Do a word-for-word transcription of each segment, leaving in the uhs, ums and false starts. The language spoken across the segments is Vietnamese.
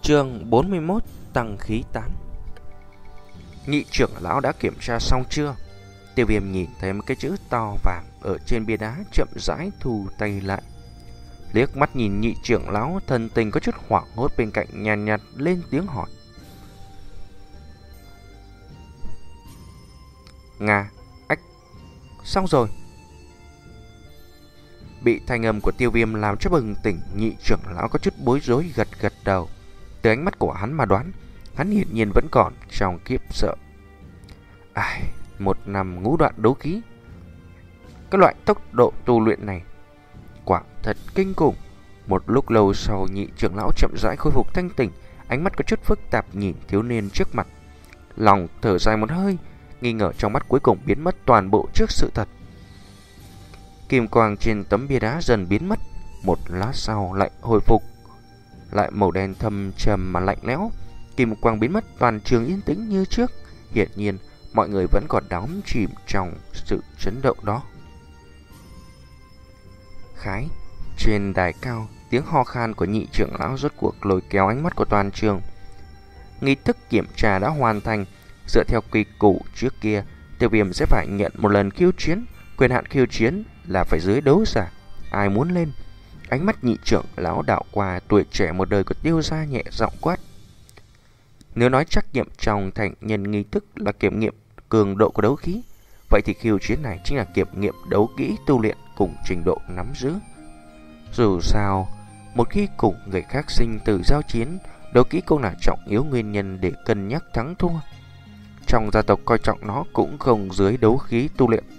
Chương bốn mươi mốt. Tăng khí tán. Nhị trưởng lão đã kiểm tra xong chưa? Tiêu Viêm nhìn thấy một cái chữ to vàng ở trên bia đá, chậm rãi thu tay lại. Liếc mắt nhìn nhị trưởng lão, thần tình có chút hoảng hốt, bên cạnh nhàn nhạt, nhạt lên tiếng hỏi: Nga, ách, xong rồi. Bị thanh âm của Tiêu Viêm làm cho bừng tỉnh, nhị trưởng lão có chút bối rối, gật gật đầu. Từ ánh mắt của hắn mà đoán, hắn hiển nhiên vẫn còn trong kiếp sợ. Ai, một năm ngũ đoạn đấu khí, cái loại tốc độ tu luyện này quả thật kinh khủng. Một lúc lâu sau, nhị trưởng lão chậm rãi khôi phục thanh tỉnh, ánh mắt có chút phức tạp nhìn thiếu niên trước mặt. Lòng thở dài một hơi, nghi ngờ trong mắt cuối cùng biến mất toàn bộ trước sự thật. Kim quang trên tấm bia đá dần biến mất, một lát sau lại hồi phục, lại màu đen thâm trầm mà lạnh lẽo. Kim quang biến mất, toàn trường yên tĩnh như trước. Hiển nhiên mọi người vẫn còn đắm chìm trong sự chấn động đó. Khái, trên đài cao, tiếng ho khan của nhị trưởng lão rốt cuộc lôi kéo ánh mắt của toàn trường. Nghi thức kiểm tra đã hoàn thành. Dựa theo quy củ trước kia, Tiêu Viêm sẽ phải nhận một lần khiêu chiến. Quyền hạn khiêu chiến là phải dưới đấu giả. Ai muốn lên? Ánh mắt nhị trưởng lão đạo qua tuổi trẻ một đời của Tiêu gia, nhẹ giọng quát: Nếu nói trắc nghiệm trong thành nhân nghi thức là kiểm nghiệm cường độ của đấu khí, vậy thì khiêu chiến này chính là kiểm nghiệm đấu kỹ tu luyện cùng trình độ nắm giữ. Dù sao, một khi cùng người khác sinh tử giao chiến, đấu kỹ cũng là trọng yếu nguyên nhân để cân nhắc thắng thua. Trong gia tộc coi trọng nó cũng không dưới đấu khí tu luyện.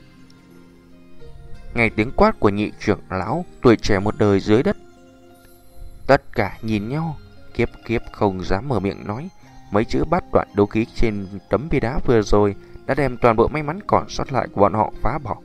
Nghe tiếng quát của nhị trưởng lão, tuổi trẻ một đời dưới đất, tất cả nhìn nhau, kiếp kiếp không dám mở miệng nói. Mấy chữ bát đoạn đấu khí trên tấm bia đá vừa rồi đã đem toàn bộ may mắn còn sót lại của bọn họ phá bỏ.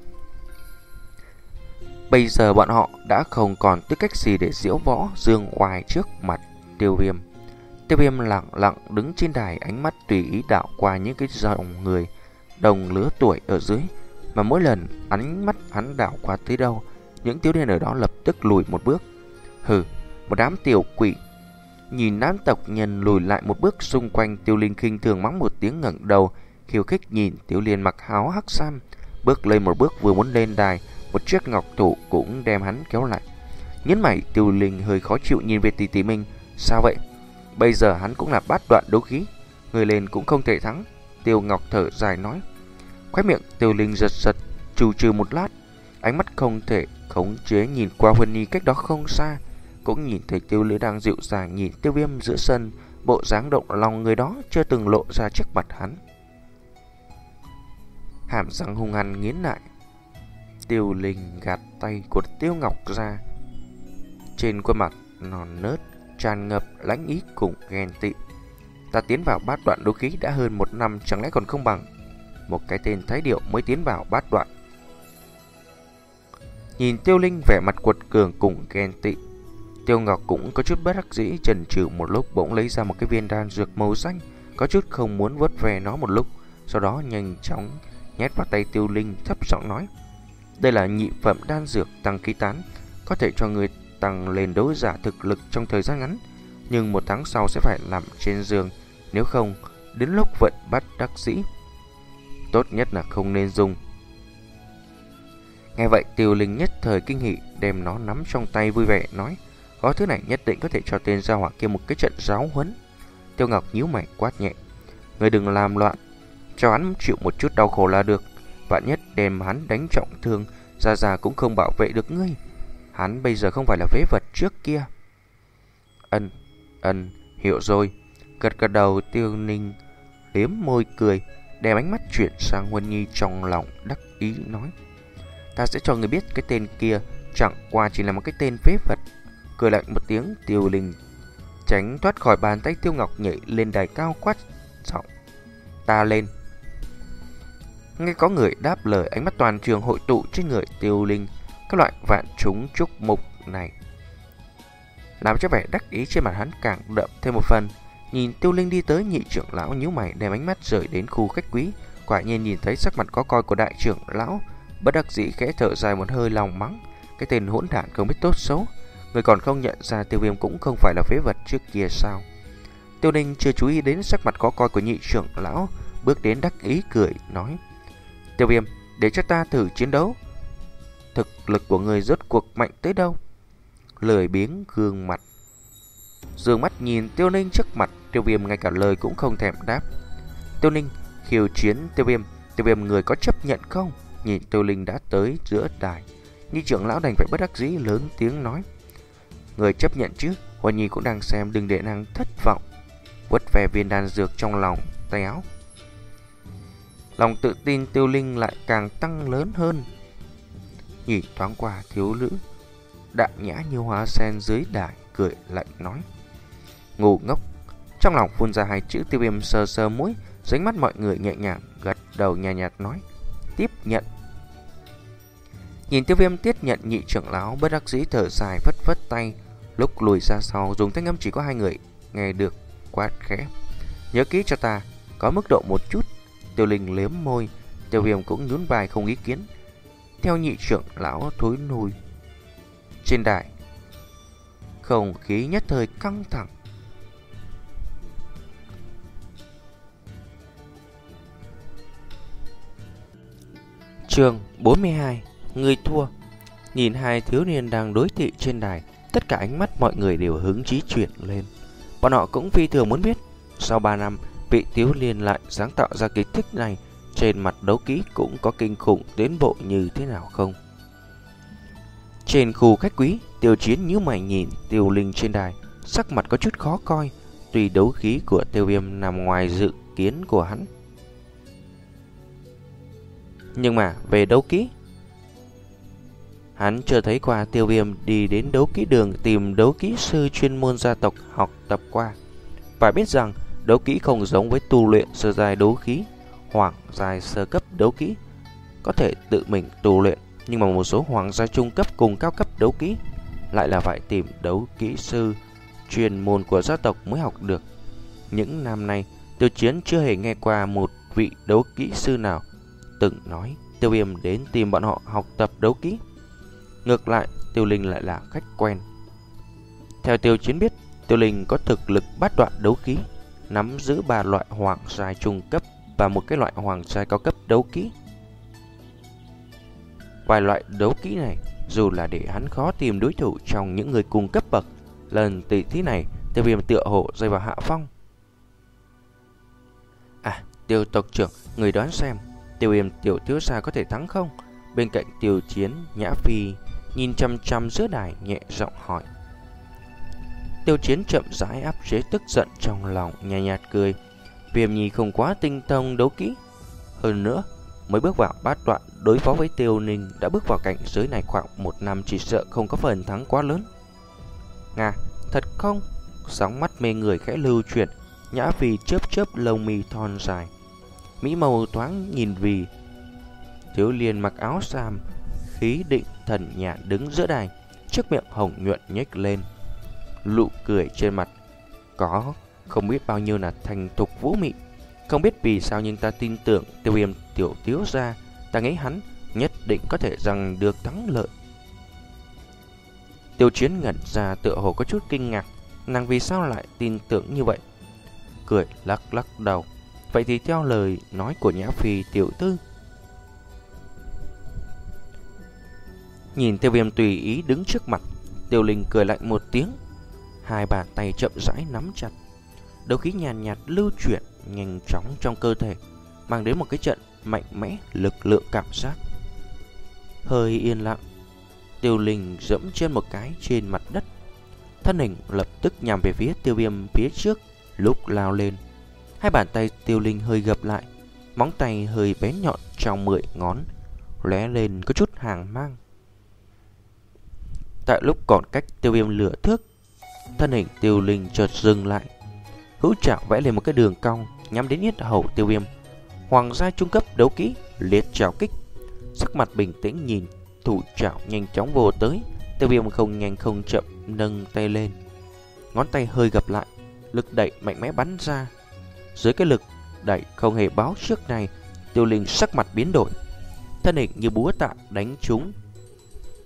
Bây giờ bọn họ đã không còn tư cách gì để diễu võ dương oai trước mặt Tiêu Viêm. Tiêu Viêm lặng lặng đứng trên đài, ánh mắt tùy ý đảo qua những cái dòng người đồng lứa tuổi ở dưới. Mà mỗi lần ánh mắt hắn đảo qua tới đâu, những thiếu niên ở đó lập tức lùi một bước. Hừ, một đám tiểu quỷ. Nhìn đám tộc nhân lùi lại một bước, xung quanh Tiêu Linh khinh thường mắng một tiếng, ngẩng đầu khiêu khích nhìn Tiểu Liên mặc áo hắc sam, bước lên một bước vừa muốn lên đài, một chiếc ngọc thủ cũng đem hắn kéo lại. Nhấn mày, Tiêu Linh hơi khó chịu nhìn về tỷ tỷ mình. Sao vậy? Bây giờ hắn cũng là bát đoạn đấu khí, người lên cũng không thể thắng. Tiêu Ngọc thở dài nói. Khóe miệng Tiêu Linh giật giật, trù trừ một lát, ánh mắt không thể khống chế nhìn qua Huân Nhi cách đó không xa, cũng nhìn thấy Tiêu Lữ đang dịu dàng nhìn Tiêu Viêm giữa sân, bộ dáng động lòng người đó chưa từng lộ ra trước mặt hắn. Hàm răng hung hăng nghiến lại, Tiêu Linh gạt tay của Tiêu Ngọc ra. Trên khuôn mặt non nớt tràn ngập lãnh ý cùng ghen tị. Ta tiến vào bát đoạn đấu khí đã hơn một năm, chẳng lẽ còn không bằng một cái tên Thái Điệu mới tiến vào bát đoạn? Nhìn Tiêu Linh vẻ mặt quật cường cùng ghen tị, Tiêu Ngọc cũng có chút bất đắc dĩ, chần chừ một lúc bỗng lấy ra một cái viên đan dược màu xanh, có chút không muốn vớt về nó một lúc, sau đó nhanh chóng nhét vào tay Tiêu Linh, thấp giọng nói: Đây là nhị phẩm đan dược tăng khí tán, có thể cho người tăng lên đấu giả thực lực trong thời gian ngắn, nhưng một tháng sau sẽ phải nằm trên giường, nếu không đến lúc vận bắt đắc dĩ, tốt nhất là không nên dùng. Nghe vậy, Tiêu Linh nhất thời kinh hỉ, đem nó nắm trong tay vui vẻ nói: Có thứ này nhất định có thể cho tên gia hỏa kia một cái trận giáo huấn. Tiêu Ngọc nhíu mày quát nhẹ: Ngươi đừng làm loạn, cho hắn chịu một chút đau khổ là được. Vạn nhất đem hắn đánh trọng thương, Gia Gia cũng không bảo vệ được ngươi. Hắn bây giờ không phải là phế vật trước kia. Ân, ân, hiểu rồi. Gật gật đầu, Tiêu Ninh liếm môi cười, đem ánh mắt chuyển sang Huân Nhi, trong lòng đắc ý nói: Ta sẽ cho người biết cái tên kia chẳng qua chỉ là một cái tên phế vật. Cười lạnh một tiếng, Tiêu Linh tránh thoát khỏi bàn tay Tiêu Ngọc, nhảy lên đài cao quát giọng: Ta lên. Nghe có người đáp lời, ánh mắt toàn trường hội tụ trên người Tiêu Linh. Các loại vạn chúng chúc mục này làm cho vẻ đắc ý trên mặt hắn càng đậm thêm một phần. Nhìn Tiêu Linh đi tới, nhị trưởng lão nhíu mày, đem ánh mắt rời đến khu khách quý. Quả nhiên nhìn thấy sắc mặt có coi của đại trưởng lão, bất đắc dĩ khẽ thở dài một hơi, lòng mắng: Cái tên hỗn đản không biết tốt xấu, Người còn không nhận ra Tiêu Viêm cũng không phải là phế vật trước kia sao? Tiêu Ninh chưa chú ý đến sắc mặt khó coi của nhị trưởng lão, bước đến đắc ý cười nói: Tiêu Viêm, để cho ta thử chiến đấu. Thực lực của người rốt cuộc mạnh tới đâu? Lười biếng gương mặt dương mắt nhìn Tiêu Ninh trước mặt. Tiêu Viêm ngay cả lời cũng không thèm đáp. Tiêu Ninh khiêu chiến Tiêu Viêm. Tiêu Viêm, người có chấp nhận không? Nhìn Tiêu Ninh đã tới giữa đài, nhị trưởng lão đành phải bất đắc dĩ lớn tiếng nói: Người chấp nhận chứ? Hoa Nhi cũng đang xem, đừng để nàng thất vọng. Vuốt về viên đan dược trong lòng tay áo, lòng tự tin Tiêu Ninh lại càng tăng lớn hơn. Nhìn thoáng qua thiếu nữ đạm nhã như hoa sen dưới đài, cười lạnh nói: Ngu ngốc. Trong lòng phun ra hai chữ. Tiêu Viêm sờ sờ mũi, dưới mắt mọi người nhẹ nhàng gật đầu nhàn nhạt, nhạt nói: Tiếp nhận. Nhìn Tiêu Viêm tiếp nhận, nhị trưởng lão bất đắc dĩ thở dài phất phất tay, lúc lùi ra sau dùng thanh âm chỉ có hai người nghe được, quát khẽ: Nhớ kỹ cho ta, có mức độ một chút. Tiêu Linh liếm môi. Tiêu Viêm cũng nhún vai không ý kiến, theo nhị trưởng lão thối lui. Trên đài, không khí nhất thời căng thẳng. Chương bốn mươi hai. Người thua. Nhìn hai thiếu niên đang đối thị trên đài, tất cả ánh mắt mọi người đều hứng chí chuyển lên. Bọn họ cũng phi thường muốn biết, sau ba năm, vị thiếu niên lại sáng tạo ra kịch thích này, trên mặt đấu kỹ cũng có kinh khủng tiến bộ như thế nào không? Trên khu khách quý, Tiêu Chiến nhíu mày nhìn Tiêu Linh trên đài, sắc mặt có chút khó coi. Tuy đấu khí của Tiêu Viêm nằm ngoài dự kiến của hắn, nhưng mà về đấu kỹ, hắn chưa thấy qua Tiêu Viêm đi đến đấu kỹ đường tìm đấu kỹ sư chuyên môn gia tộc học tập qua. Phải biết rằng đấu kỹ không giống với tu luyện sơ giai đấu khí, hoàng giai sơ cấp đấu kỹ có thể tự mình tu luyện, nhưng mà một số hoàng giai trung cấp cùng cao cấp đấu kỹ lại là phải tìm đấu kỹ sư chuyên môn của gia tộc mới học được. Những năm nay, Tiêu Chiến chưa hề nghe qua một vị đấu kỹ sư nào từng nói Tiêu Viêm đến tìm bọn họ học tập đấu kỹ. Ngược lại, Tiêu Linh lại là khách quen. Theo Tiêu Chiến biết, Tiêu Linh có thực lực bát đoạn đấu kỹ, nắm giữ ba loại hoàng giai trung cấp và một cái loại hoàng giai cao cấp đấu kỹ. Vài loại đấu kỹ này, dù là để hắn khó tìm đối thủ trong những người cùng cấp bậc, lần tỷ thí này, Tiêu Viêm tựa hồ rơi vào hạ phong. À, Tiêu tộc trưởng, người đoán xem, Tiêu Viêm tiểu thiếu gia có thể thắng không? Bên cạnh Tiêu Chiến, Nhã Phi nhìn chăm chăm giữa đài, nhẹ giọng hỏi. Tiêu Chiến chậm rãi áp chế tức giận trong lòng, nhạt nhạt cười. Viêm Nhi không quá tinh thông đấu kỹ, hơn nữa mới bước vào bát đoạn, đối phó với Tiêu Ninh đã bước vào cảnh giới này khoảng một năm, chỉ sợ không có phần thắng quá lớn. Ngà, thật không? Sóng mắt mê người khẽ lưu chuyển, Nhã Phi chớp chớp lông mi thon dài, mỹ màu thoáng nhìn vì thiếu niên mặc áo sam khí định thần nhàn đứng giữa đài, chiếc miệng hồng nhuận nhếch lên, nụ cười trên mặt có không biết bao nhiêu là thành thục vũ mị. Không biết vì sao nhưng ta tin tưởng Tiêu Viêm tiểu thiếu gia, ta nghĩ hắn nhất định có thể giành được thắng lợi. Tiêu Chiến ngẩn ra, tựa hồ có chút kinh ngạc, nàng vì sao lại tin tưởng như vậy? Cười lắc lắc đầu. Vậy thì theo lời nói của Nhã Phi tiểu thư. Nhìn Tiêu Viêm tùy ý đứng trước mặt, Tiêu Linh cười lạnh một tiếng, hai bàn tay chậm rãi nắm chặt, đấu khí nhàn nhạt, nhạt lưu chuyển nhanh chóng trong cơ thể, mang đến một cái trận mạnh mẽ lực lượng cảm giác. Hơi yên lặng, Tiêu Linh dẫm trên một cái trên mặt đất, thân hình lập tức nhằm về phía Tiêu Viêm phía trước, lúc lao lên. Hai bàn tay Tiêu Linh hơi gập lại, móng tay hơi bén nhọn trong mười ngón, lóe lên có chút hàng mang. Tại lúc còn cách Tiêu Viêm lửa thước, thân hình Tiêu Linh chợt dừng lại, hữu trảo vẽ lên một cái đường cong nhắm đến yết hầu Tiêu Viêm. Hoàng gia trung cấp đấu kỹ liệt trảo kích. Sắc mặt bình tĩnh nhìn thủ trảo nhanh chóng vô tới. Tiêu Viêm không nhanh không chậm nâng tay lên, ngón tay hơi gập lại, lực đẩy mạnh mẽ bắn ra. Dưới cái lực đẩy không hề báo trước này, Tiêu Linh sắc mặt biến đổi, thân hình như búa tạ đánh trúng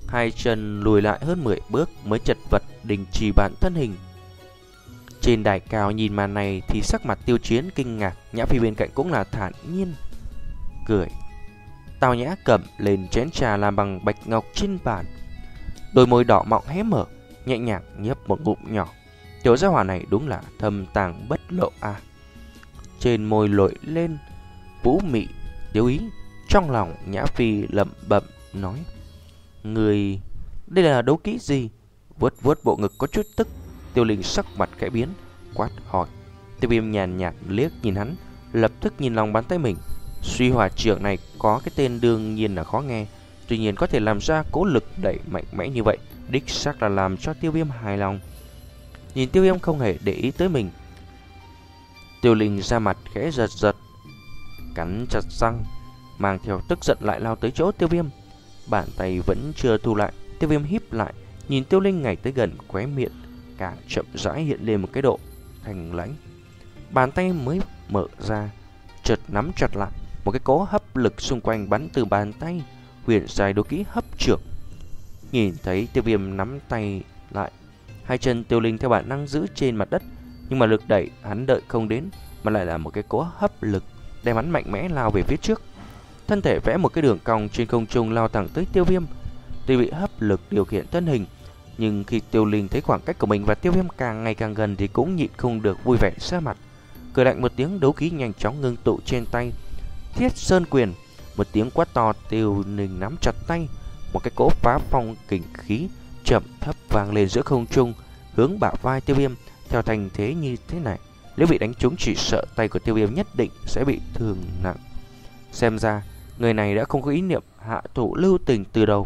hai chân lùi lại hơn mười bước mới chật vật đình chỉ bản thân hình. Trên đài cao nhìn màn này thì sắc mặt Tiêu Chiến kinh ngạc, Nhã Phi bên cạnh cũng là thản nhiên cười. Tào Nhã cầm lên chén trà làm bằng bạch ngọc trên bàn, đôi môi đỏ mọng hé mở, nhẹ nhàng nhấp một ngụm nhỏ. Tiểu gia hỏa này đúng là thâm tàng bất lộ à. Trên môi lội lên vũ mị tiêu ý, trong lòng Nhã Phi lẩm bẩm nói: người đây là đấu kỹ gì? Vuốt vuốt bộ ngực có chút tức, Tiêu Linh sắc mặt khẽ biến, quát hỏi. Tiêu Viêm nhàn nhạt liếc nhìn hắn, lập tức nhìn lòng bàn tay mình. Suy hỏa trưởng này có cái tên đương nhiên là khó nghe, tuy nhiên có thể làm ra cố lực đẩy mạnh mẽ như vậy, đích xác là làm cho Tiêu Viêm hài lòng. Nhìn Tiêu Viêm không hề để ý tới mình, Tiêu Linh ra mặt khẽ giật giật, cắn chặt răng, mang theo tức giận lại lao tới chỗ Tiêu Viêm. Bàn tay vẫn chưa thu lại, Tiêu Viêm híp lại, nhìn Tiêu Linh ngày tới gần, khóe miệng càng chậm rãi hiện lên một cái độ thành lãnh. Bàn tay mới mở ra, chợt nắm chặt lại, một cái cỗ hấp lực xung quanh bắn từ bàn tay, huyền dài đấu kỹ hấp trưởng. Nhìn thấy Tiêu Viêm nắm tay lại, hai chân Tiêu Linh theo bản năng giữ trên mặt đất, nhưng mà lực đẩy hắn đợi không đến, mà lại là một cái cỗ hấp lực đem hắn mạnh mẽ lao về phía trước. Thân thể vẽ một cái đường cong trên không trung lao thẳng tới Tiêu Viêm. Tuy bị hấp lực điều khiển thân hình, nhưng khi Tiêu Linh thấy khoảng cách của mình và Tiêu Viêm càng ngày càng gần thì cũng nhịn không được vui vẻ ra mặt. Cười lạnh một tiếng, đấu khí nhanh chóng ngưng tụ trên tay Thiết Sơn Quyền. Một tiếng quát to, Tiêu Linh nắm chặt tay, một cái cỗ phá phong kình khí chậm thấp vang lên giữa không trung, hướng bả vai Tiêu Viêm. Theo thành thế như thế này, nếu bị đánh trúng chỉ sợ tay của Tiêu Viêm nhất định sẽ bị thương nặng. Xem ra người này đã không có ý niệm hạ thủ lưu tình từ đầu.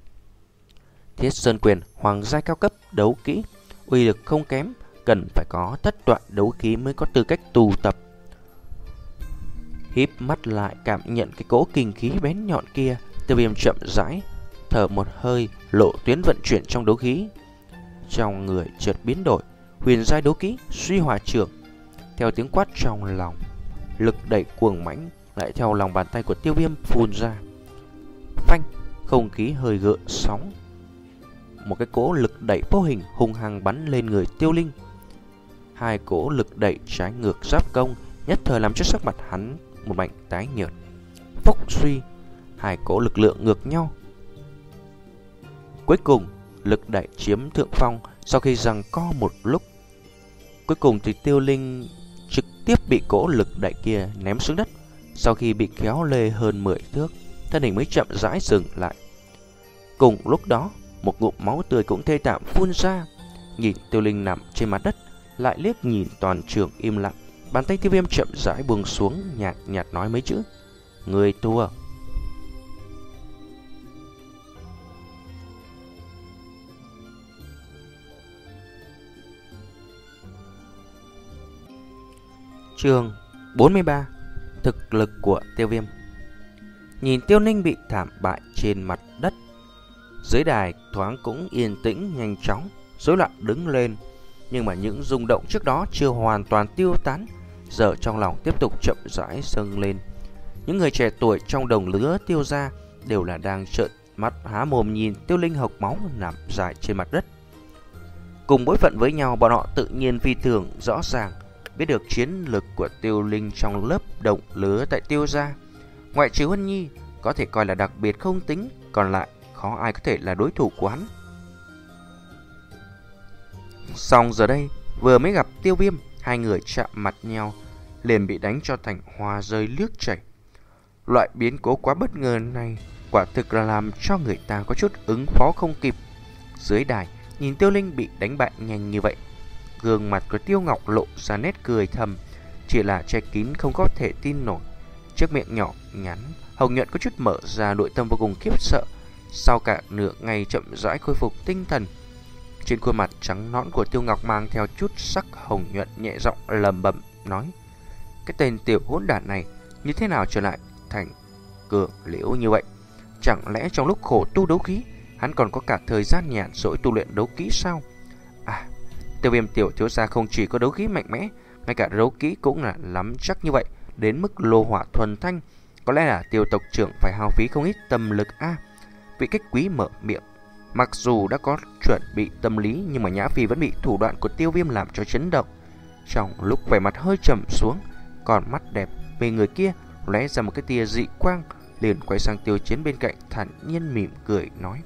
Thiết Sơn Quyền hoàng giai cao cấp đấu kỹ, uy lực không kém, cần phải có thất đoạn đấu khí mới có tư cách tu tập. Híp mắt lại cảm nhận cái cỗ kinh khí bén nhọn kia, Tiêu Viêm chậm rãi thở một hơi, lộ tuyến vận chuyển trong đấu khí. Trong người chợt biến đổi, huyền giai đấu kỹ suy hỏa trưởng. Theo tiếng quát trong lòng, lực đẩy cuồng mãnh lại theo lòng bàn tay của Tiêu Viêm phun ra. Phanh, không khí hơi gợn sóng, một cái cỗ lực đẩy vô hình hung hăng bắn lên người Tiêu Linh. Hai cỗ lực đẩy trái ngược giáp công, nhất thời làm cho sắc mặt hắn một mảnh tái nhợt. Phốc suy, hai cỗ lực lượng ngược nhau. Cuối cùng, lực đẩy chiếm thượng phong. Sau khi giằng co một lúc, cuối cùng thì Tiêu Linh trực tiếp bị cỗ lực đẩy kia ném xuống đất. Sau khi bị kéo lê hơn mười thước, thân hình mới chậm rãi dừng lại. Cùng lúc đó, một ngụm máu tươi cũng thê thảm phun ra. Nhìn Tiêu Linh nằm trên mặt đất, lại liếc nhìn toàn trường im lặng. Bàn tay Tiêu Viêm chậm rãi buông xuống, nhạt nhạt nói mấy chữ: người thua. Chương bốn mươi ba. Thực lực của Tiêu Viêm. Nhìn Tiêu Ninh bị thảm bại trên mặt đất, dưới đài thoáng cũng yên tĩnh nhanh chóng, rối loạn đứng lên. Nhưng mà những rung động trước đó chưa hoàn toàn tiêu tán, giờ trong lòng tiếp tục chậm rãi dâng lên. Những người trẻ tuổi trong đồng lứa Tiêu gia đều là đang trợn mắt há mồm nhìn Tiêu Linh hộc máu nằm dài trên mặt đất. Cùng bối phận với nhau, bọn họ tự nhiên phi thường rõ ràng biết được chiến lực của Tiêu Linh trong lớp đồng lứa tại Tiêu gia. Ngoại trừ Huân Nhi có thể coi là đặc biệt không tính, còn lại khó ai có thể là đối thủ của hắn. Xong giờ đây, vừa mới gặp Tiêu Viêm, hai người chạm mặt nhau liền bị đánh cho thành hoa rơi nước chảy. Loại biến cố quá bất ngờ này quả thực là làm cho người ta có chút ứng phó không kịp. Dưới đài, nhìn Tiêu Linh bị đánh bại nhanh như vậy, gương mặt của Tiêu Ngọc lộ ra nét cười thầm, chỉ là che kín không có thể tin nổi. Chiếc miệng nhỏ nhắn hồng nhuận có chút mở ra, nội tâm vô cùng khiếp sợ. Sau cả nửa ngày chậm rãi khôi phục tinh thần, trên khuôn mặt trắng nõn của Tiêu Ngọc mang theo chút sắc hồng nhuận, nhẹ giọng lẩm bẩm nói: cái tên tiểu hỗn đản này như thế nào trở lại thành cường liễu như vậy? Chẳng lẽ trong lúc khổ tu đấu khí, hắn còn có cả thời gian nhàn rỗi tu luyện đấu kỹ sao? À, Tiêu Viêm tiểu thiếu gia không chỉ có đấu khí mạnh mẽ, ngay cả đấu kỹ cũng là lắm chắc như vậy, đến mức lô hỏa thuần thanh. Có lẽ là Tiêu tộc trưởng phải hao phí không ít tâm lực a. À, vị khách quý mở miệng Mặc dù đã có chuẩn bị tâm lý, nhưng mà Nhã Phi vẫn bị thủ đoạn của Tiêu Viêm làm cho chấn động. Trong lúc vẻ mặt hơi trầm xuống, còn mắt đẹp về người kia lóe ra một cái tia dị quang, liền quay sang Tiêu Chiến bên cạnh, thản nhiên mỉm cười nói: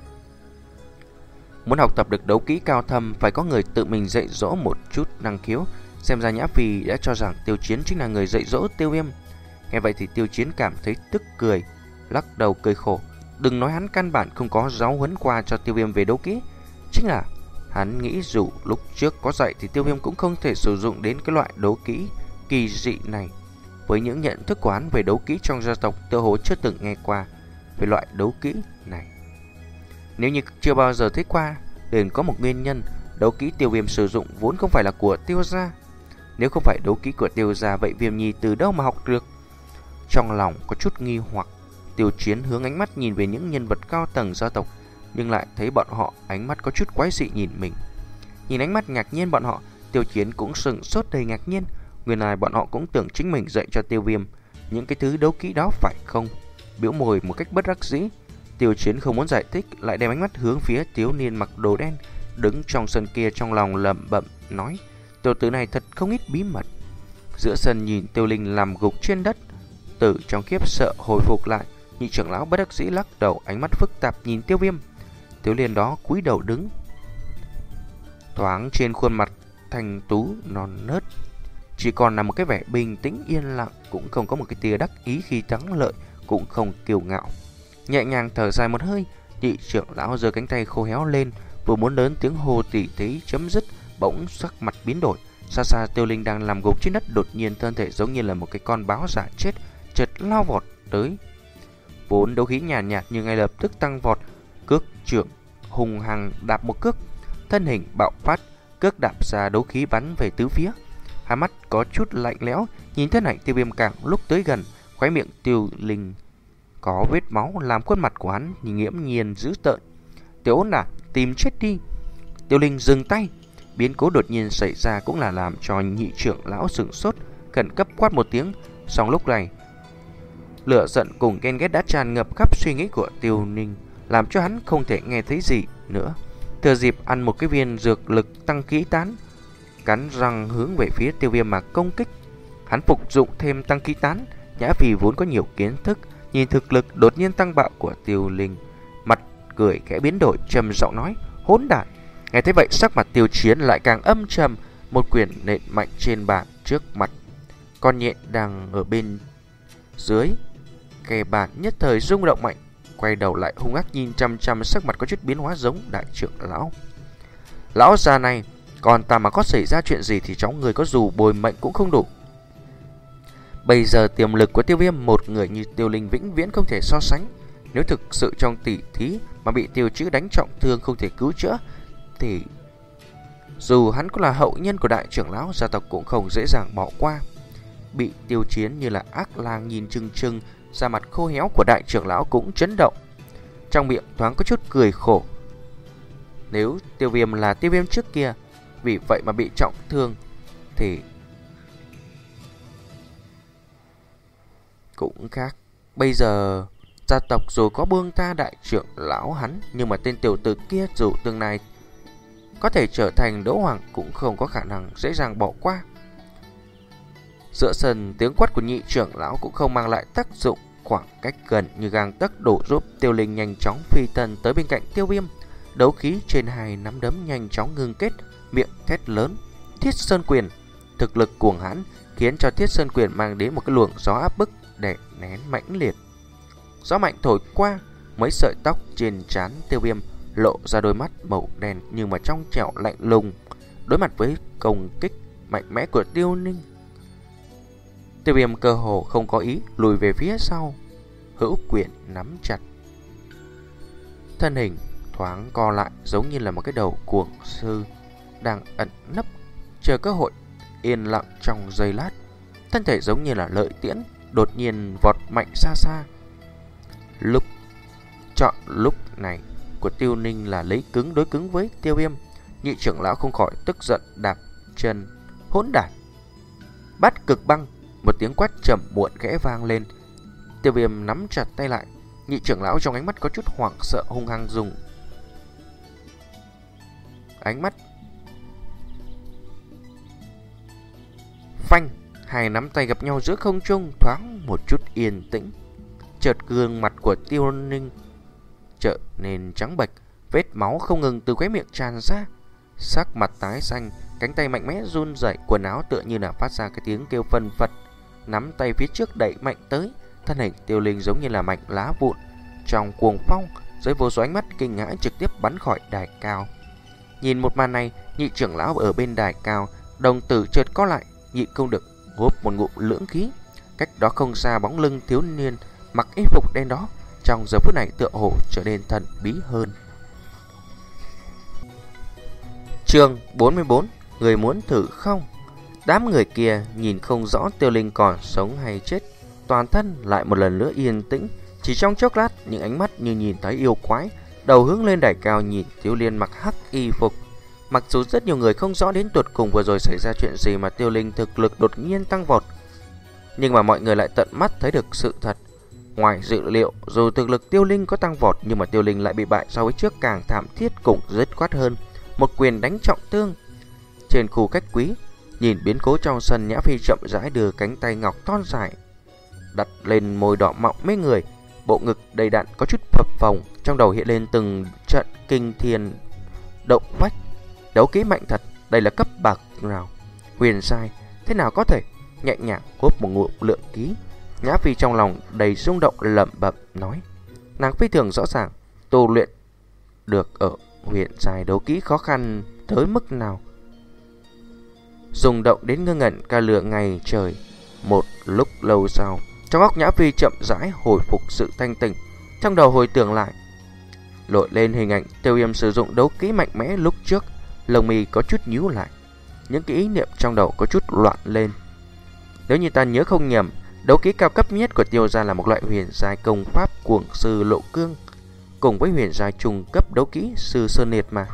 muốn học tập được đấu kỹ cao thâm, phải có người tự mình dạy dỗ một chút năng khiếu. Xem ra Nhã Phi đã cho rằng Tiêu Chiến chính là người dạy dỗ Tiêu Viêm. Nghe vậy thì Tiêu Chiến cảm thấy tức cười, lắc đầu cười khổ. Đừng nói hắn căn bản không có giáo huấn qua cho Tiêu Viêm về đấu kỹ, chính là hắn nghĩ dù lúc trước có dạy thì Tiêu Viêm cũng không thể sử dụng đến cái loại đấu kỹ kỳ dị này. Với những nhận thức của hắn về đấu kỹ trong gia tộc, tựa hồ chưa từng nghe qua về loại đấu kỹ này. Nếu như chưa bao giờ thấy qua, liền có một nguyên nhân, đấu kỹ Tiêu Viêm sử dụng vốn không phải là của Tiêu gia. Nếu không phải đấu kỹ của Tiêu gia, vậy Viêm Nhi từ đâu mà học được? Trong lòng có chút nghi hoặc, Tiêu Chiến hướng ánh mắt nhìn về những nhân vật cao tầng gia tộc, nhưng lại thấy bọn họ ánh mắt có chút quái dị nhìn mình. Nhìn ánh mắt ngạc nhiên bọn họ, Tiêu Chiến cũng sững sốt đầy ngạc nhiên. Nguyên lai bọn họ cũng tưởng chính mình dạy cho Tiêu Viêm những cái thứ đấu kỹ đó phải không? Biểu môi một cách bất đắc dĩ, Tiêu Chiến không muốn giải thích, lại đem ánh mắt hướng phía thiếu niên mặc đồ đen đứng trong sân kia, trong lòng lẩm bẩm nói: tiểu tử này thật không ít bí mật. Giữa sân nhìn Tiêu Linh nằm gục trên đất, từ trong khiếp sợ hồi phục lại, nhị trưởng lão bất đắc dĩ lắc đầu, ánh mắt phức tạp nhìn Tiêu Viêm. Thiếu niên đó cúi đầu đứng, thoáng trên khuôn mặt thanh tú non nớt chỉ còn là một cái vẻ bình tĩnh yên lặng, cũng không có một cái tia đắc ý khi thắng lợi, cũng không kiêu ngạo. Nhẹ nhàng thở dài một hơi, nhị trưởng lão giơ cánh tay khô héo lên, vừa muốn lớn tiếng hô tỉ thí chấm dứt, bỗng sắc mặt biến đổi. Xa xa Tiêu Linh đang nằm gục trên đất, đột nhiên thân thể giống như là một cái con báo giả chết, chợt lao vọt tới. Vốn đấu khí nhàn nhạt, nhạt nhưng ngay lập tức tăng vọt, cước trưởng hùng hăng đạp một cước, thân hình bạo phát, cước đạp ra đấu khí bắn về tứ phía. Hai mắt có chút lạnh lẽo, nhìn thân ảnh Tiêu Viêm càng lúc tới gần, khóe miệng Tiêu Linh có vết máu làm khuôn mặt của hắn nghiễm nhiên dữ tợn. Tiểu ôn đản, tìm chết đi! Tiêu Linh dừng tay. Biến cố đột nhiên xảy ra cũng là làm cho nhị trưởng lão sửng sốt, khẩn cấp quát một tiếng. Song lúc này, lửa giận cùng ghen ghét đã tràn ngập khắp suy nghĩ của Tiêu Ninh, làm cho hắn không thể nghe thấy gì nữa. Thừa dịp ăn một cái viên dược lực tăng khí tán, cắn răng hướng về phía Tiêu Viêm mà công kích. Hắn phục dụng thêm tăng khí tán, Nhã Phi vốn có nhiều kiến thức, nhìn thực lực đột nhiên tăng bạo của Tiêu Linh, mặt cười khẽ biến đổi, trầm giọng nói: hỗn đản! Nghe thấy vậy, sắc mặt Tiêu Chiến lại càng âm trầm, một quyền nện mạnh trên bàn trước mặt. Con nhện đang ở bên dưới kề bàn nhất thời rung động mạnh, quay đầu lại hung ác nhìn chăm chăm, sắc mặt có chút biến hóa giống đại trưởng lão. Lão già này, còn ta mà có xảy ra chuyện gì thì cháu người có dù bồi mệnh cũng không đủ. Bây giờ tiềm lực của Tiêu Viêm, một người như Tiêu Linh vĩnh viễn không thể so sánh. Nếu thực sự trong tỷ thí mà bị Tiêu Chữ đánh trọng thương không thể cứu chữa, thì dù hắn có là hậu nhân của đại trưởng lão, gia tộc cũng không dễ dàng bỏ qua. Bị Tiêu Chiến như là ác lang nhìn chừng chừng, da mặt khô héo của đại trưởng lão cũng chấn động, trong miệng thoáng có chút cười khổ. Nếu Tiêu Viêm là Tiêu Viêm trước kia, vì vậy mà bị trọng thương, thì cũng khác. Bây giờ gia tộc dù có buông tha đại trưởng lão hắn, nhưng mà tên tiểu tử kia dù tương lai có thể trở thành đấu hoàng cũng không có khả năng dễ dàng bỏ qua. Giữa sân, tiếng quát của nhị trưởng lão cũng không mang lại tác dụng. Khoảng cách gần như gang tấc đổ giúp Tiêu Linh nhanh chóng phi thân tới bên cạnh Tiêu Viêm. Đấu khí trên hai nắm đấm nhanh chóng ngưng kết, miệng thét lớn: Thiết Sơn Quyền! Thực lực cuồng hãn khiến cho Thiết Sơn Quyền mang đến một cái luồng gió áp bức đè nén mãnh liệt. Gió mạnh thổi qua, mấy sợi tóc trên trán Tiêu Viêm lộ ra đôi mắt màu đen nhưng mà trong trẻo lạnh lùng. Đối mặt với công kích mạnh mẽ của Tiêu Ninh, Tiêu Viêm cơ hồ không có ý lùi về phía sau, hữu quyền nắm chặt, thân hình thoáng co lại giống như là một cái đầu cuồng sư đang ẩn nấp chờ cơ hội. Yên lặng trong giây lát, thân thể giống như là lợi tiễn đột nhiên vọt mạnh xa xa. Lúc chọn lúc này của Tiêu Ninh là lấy cứng đối cứng với Tiêu Viêm. Nhị trưởng lão không khỏi tức giận đạp chân: hỗn đản! Bát Cực Băng! Một tiếng quát trầm muộn khẽ vang lên. Tiêu Viêm nắm chặt tay lại. Nhị trưởng lão trong ánh mắt có chút hoảng sợ, hung hăng dùng ánh mắt. Phanh, hai nắm tay gặp nhau giữa không trung, thoáng một chút yên tĩnh. Chợt gương mặt của Tiêu Ninh trở nên trắng bệch, vết máu không ngừng từ khóe miệng tràn ra. Sắc mặt tái xanh, cánh tay mạnh mẽ run rẩy, quần áo tựa như là phát ra cái tiếng kêu phân phật. Nắm tay phía trước đẩy mạnh tới, thân hình Tiêu Linh giống như là mảnh lá vụn trong cuồng phong, dưới vô số ánh mắt kinh hãi trực tiếp bắn khỏi đài cao. Nhìn một màn này, nhị trưởng lão ở bên đài cao, đồng tử chợt co lại, nhịn không được húp một ngụm lưỡng khí. Cách đó không xa, bóng lưng thiếu niên mặc y phục đen đó trong giờ phút này tựa hồ trở nên thần bí hơn. Chương bốn mươi bốn, người muốn thử không? Đám người kia nhìn không rõ Tiêu Linh còn sống hay chết, toàn thân lại một lần nữa yên tĩnh. Chỉ trong chốc lát, những ánh mắt như nhìn thấy yêu quái, đầu hướng lên đài cao nhìn Tiêu Linh mặc hắc y phục. Mặc dù rất nhiều người không rõ đến tuột cùng vừa rồi xảy ra chuyện gì mà Tiêu Linh thực lực đột nhiên tăng vọt, nhưng mà mọi người lại tận mắt thấy được sự thật. Ngoài dự liệu, dù thực lực Tiêu Linh có tăng vọt, nhưng mà Tiêu Linh lại bị bại so với trước càng thảm thiết cũng dứt khoát hơn, một quyền đánh trọng thương. Trên khu cách quý, nhìn biến cố trong sân, Nhã Phi chậm rãi đưa cánh tay ngọc thon dài đặt lên môi đỏ mọng mấy người, bộ ngực đầy đặn có chút phập phồng, trong đầu hiện lên từng trận kinh thiên động phách. Đấu kỹ mạnh thật, đây là cấp bậc nào? Huyền sai, thế nào có thể? Nhẹ nhàng húp một ngụm lượng ký, Nhã Phi trong lòng đầy rung động lẩm bẩm nói, nàng phi thường rõ ràng tu luyện được ở huyền sai đấu kỹ khó khăn tới mức nào. Rung động đến ngơ ngẩn cả lửa ngày trời. Một lúc lâu sau, trong óc Nhã Phi chậm rãi hồi phục sự thanh tỉnh, trong đầu hồi tưởng lại lội lên hình ảnh Tiêu Viêm sử dụng đấu kỹ mạnh mẽ lúc trước. Lông mi có chút nhíu lại, những cái ý niệm trong đầu có chút loạn lên. Nếu như ta nhớ không nhầm, đấu kỹ cao cấp nhất của Tiêu gia là một loại huyền giai công pháp cuồng sư Lộ Cương, cùng với huyền giai trung cấp đấu kỹ sư Sơn Liệt mà.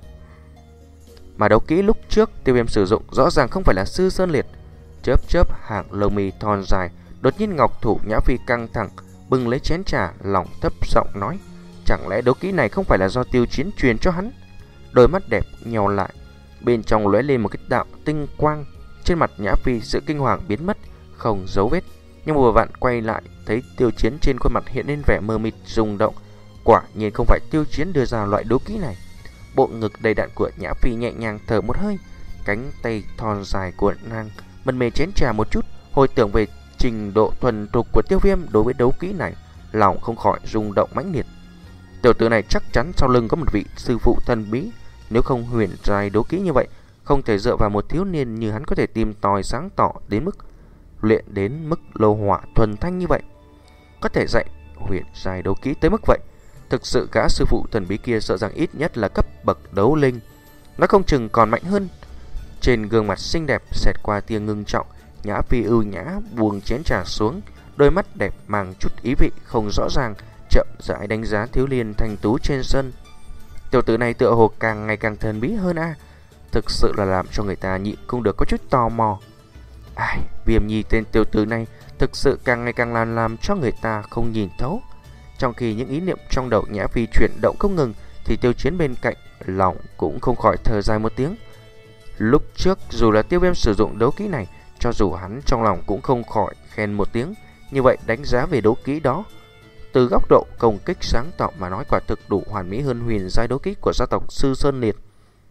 Mà đấu kỹ lúc trước Tiêu Viêm sử dụng rõ ràng không phải là sư Sơn Liệt. Chớp chớp hàng lông mi thon dài, đột nhiên ngọc thủ Nhã Phi căng thẳng, bưng lấy chén trà, lòng thấp giọng nói, chẳng lẽ đấu kỹ này không phải là do Tiêu Chiến truyền cho hắn? Đôi mắt đẹp nheo lại, bên trong lóe lên một cái đạo tinh quang. Trên mặt Nhã Phi sự kinh hoàng biến mất, không dấu vết. Nhưng vừa vặn quay lại, thấy Tiêu Chiến trên khuôn mặt hiện lên vẻ mờ mịt rung động. Quả nhiên không phải Tiêu Chiến đưa ra loại đấu kỹ này. Bộ ngực đầy đặn của Nhã Phi nhẹ nhàng thở một hơi, cánh tay thon dài của nàng mân mê chén trà một chút, hồi tưởng về trình độ thuần thục của Tiêu Viêm đối với đấu kỹ này, lòng không khỏi rung động mãnh liệt. Tiểu tử này chắc chắn sau lưng có một vị sư phụ thần bí, nếu không huyền giai đấu kỹ như vậy, không thể dựa vào một thiếu niên như hắn có thể tìm tòi sáng tỏ đến mức luyện đến mức lô hỏa thuần thanh như vậy, có thể dạy huyền giai đấu kỹ tới mức vậy. Thực sự gã sư phụ thần bí kia sợ rằng ít nhất là cấp bậc đấu linh, nó không chừng còn mạnh hơn. Trên gương mặt xinh đẹp xẹt qua tia ngưng trọng, Nhã Phi ưu nhã buông chén trà xuống, đôi mắt đẹp mang chút ý vị không rõ ràng, chậm rãi đánh giá thiếu niên thanh tú trên sân. Tiểu tử này tựa hồ càng ngày càng thần bí hơn a, à. Thực sự là làm cho người ta nhịn không được có chút tò mò. Ai, Viêm Nhi tên tiểu tử này thực sự càng ngày càng làm làm cho người ta không nhìn thấu. Trong khi những ý niệm trong đầu Nhã Phi chuyển động không ngừng, thì Tiêu Chiến bên cạnh lòng cũng không khỏi thở dài một tiếng. Lúc trước dù là Tiêu Viêm sử dụng đấu kỹ này, cho dù hắn trong lòng cũng không khỏi khen một tiếng. Như vậy đánh giá về đấu kỹ đó, từ góc độ công kích sáng tạo mà nói, quả thực đủ hoàn mỹ hơn huyền giai đấu kỹ của gia tộc sư Sơn Liệt.